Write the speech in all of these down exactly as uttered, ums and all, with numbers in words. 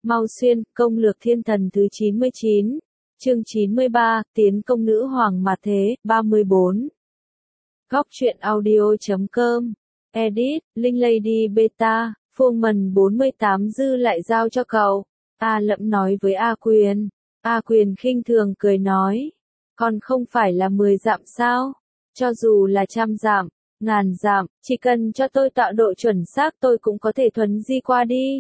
Mau xuyên, công lược thiên thần thứ chín mươi chín, chương chín mươi ba, tiến công nữ hoàng mà thế, ba mươi bốn. Góc truyện audio.com, edit, Linh Lady Beta, Phương Mần bốn mươi tám dư lại giao cho cậu. A Lẫm nói với A Quyền. A Quyền khinh thường cười nói, còn không phải là mười dặm sao? Cho dù là trăm dặm, ngàn dặm, chỉ cần cho tôi tạo độ chuẩn xác tôi cũng có thể thuấn di qua đi.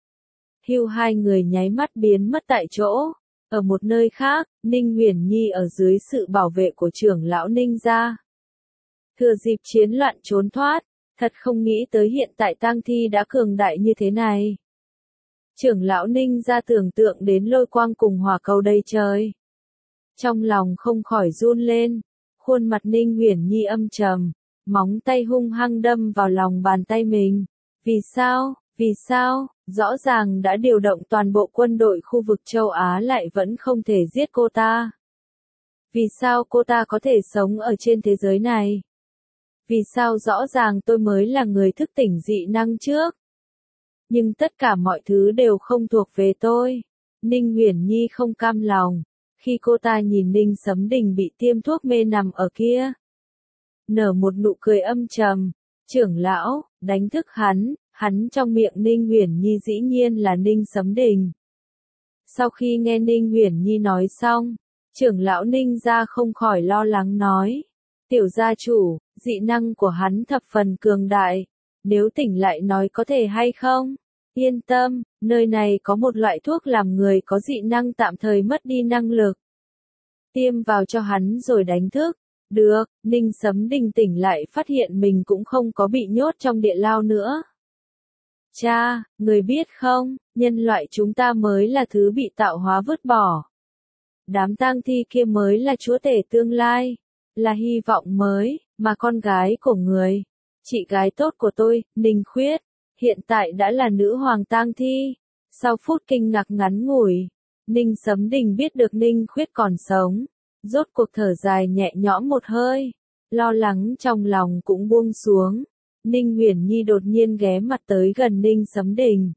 Hưu hai người nháy mắt biến mất tại chỗ. Ở một nơi khác, Ninh Uyển Nhi ở dưới sự bảo vệ của trưởng lão Ninh gia. Thừa dịp chiến loạn trốn thoát, thật không nghĩ tới hiện tại tang thi đã cường đại như thế này. Trưởng lão Ninh gia tưởng tượng đến lôi quang cùng hỏa cầu đầy trời. Trong lòng không khỏi run lên, khuôn mặt Ninh Uyển Nhi âm trầm, móng tay hung hăng đâm vào lòng bàn tay mình. Vì sao, vì sao, rõ ràng đã điều động toàn bộ quân đội khu vực châu Á lại vẫn không thể giết cô ta. Vì sao cô ta có thể sống ở trên thế giới này? Vì sao rõ ràng tôi mới là người thức tỉnh dị năng trước? Nhưng tất cả mọi thứ đều không thuộc về tôi. Ninh Uyển Nhi không cam lòng, khi cô ta nhìn Ninh Sấm Đình bị tiêm thuốc mê nằm ở kia. Nở một nụ cười âm trầm, trưởng lão, đánh thức hắn, hắn trong miệng Ninh Uyển Nhi dĩ nhiên là Ninh Sấm Đình. Sau khi nghe Ninh Uyển Nhi nói xong, trưởng lão Ninh gia không khỏi lo lắng nói, tiểu gia chủ, dị năng của hắn thập phần cường đại, nếu tỉnh lại nói có thể hay không? Yên tâm, nơi này có một loại thuốc làm người có dị năng tạm thời mất đi năng lực. Tiêm vào cho hắn rồi đánh thức. Được, Ninh Sấm Đình tỉnh lại phát hiện mình cũng không có bị nhốt trong địa lao nữa. Cha, người biết không, nhân loại chúng ta mới là thứ bị tạo hóa vứt bỏ. Đám tang thi kia mới là chúa tể tương lai, là hy vọng mới, mà con gái của người, chị gái tốt của tôi, Ninh Khuyết, hiện tại đã là nữ hoàng tang thi. Sau phút kinh ngạc ngắn ngủi, Ninh Sấm Đình biết được Ninh Khuyết còn sống, rốt cuộc thở dài nhẹ nhõm một hơi, lo lắng trong lòng cũng buông xuống. Ninh Uyển Nhi đột nhiên ghé mặt tới gần Ninh Sấm Đình,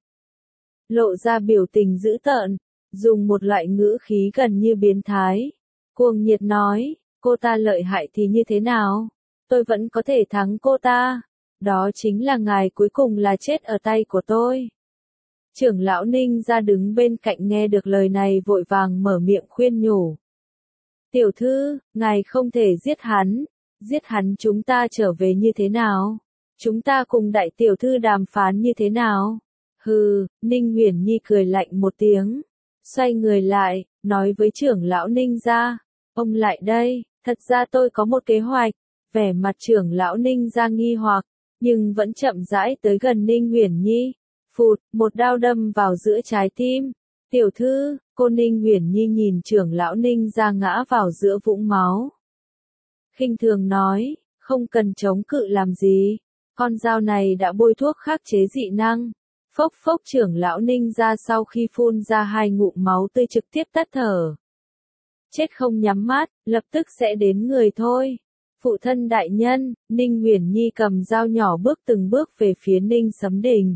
lộ ra biểu tình dữ tợn, dùng một loại ngữ khí gần như biến thái, cuồng nhiệt nói, cô ta lợi hại thì như thế nào? Tôi vẫn có thể thắng cô ta. Đó chính là ngài cuối cùng là chết ở tay của tôi. Trưởng lão Ninh gia đứng bên cạnh nghe được lời này vội vàng mở miệng khuyên nhủ. Tiểu thư, ngài không thể giết hắn, giết hắn chúng ta trở về như thế nào? Chúng ta cùng đại tiểu thư đàm phán như thế nào? Hừ, Ninh Uyển Nhi cười lạnh một tiếng, xoay người lại, nói với trưởng lão Ninh gia, ông lại đây, thật ra tôi có một kế hoạch. Vẻ mặt trưởng lão Ninh gia nghi hoặc, nhưng vẫn chậm rãi tới gần Ninh Uyển Nhi. Phụt, một đao đâm vào giữa trái tim. Tiểu thư, cô Ninh Uyển Nhi nhìn trưởng lão Ninh gia ngã vào giữa vũng máu. Khinh thường nói, không cần chống cự làm gì. Con dao này đã bôi thuốc khắc chế dị năng. Phốc phốc trưởng lão Ninh gia sau khi phun ra hai ngụm máu tươi trực tiếp tắt thở. Chết không nhắm mắt, lập tức sẽ đến người thôi. Phụ thân đại nhân, Ninh Uyển Nhi cầm dao nhỏ bước từng bước về phía Ninh Sấm Đình.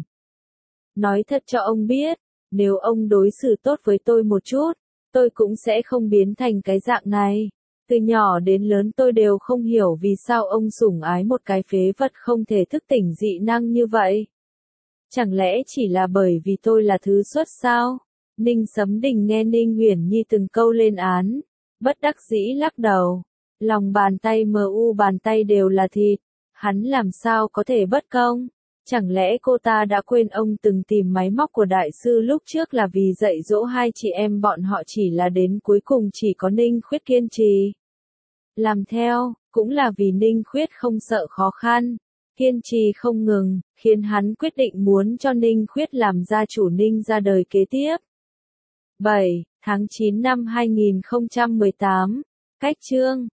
Nói thật cho ông biết, nếu ông đối xử tốt với tôi một chút, tôi cũng sẽ không biến thành cái dạng này. Từ nhỏ đến lớn tôi đều không hiểu vì sao ông sủng ái một cái phế vật không thể thức tỉnh dị năng như vậy. Chẳng lẽ chỉ là bởi vì tôi là thứ xuất sao? Ninh Sấm Đình nghe Ninh Uyển Nhi từng câu lên án, bất đắc dĩ lắc đầu. Lòng bàn tay mờ u bàn tay đều là thịt, hắn làm sao có thể bất công? Chẳng lẽ cô ta đã quên ông từng tìm máy móc của đại sư lúc trước là vì dạy dỗ hai chị em bọn họ, chỉ là đến cuối cùng chỉ có Ninh Khuyết kiên trì làm theo, cũng là vì Ninh Khuyết không sợ khó khăn, kiên trì không ngừng, khiến hắn quyết định muốn cho Ninh Khuyết làm gia chủ Ninh gia đời kế tiếp. bảy tháng chín năm hai nghìn không trăm mười tám, cách chương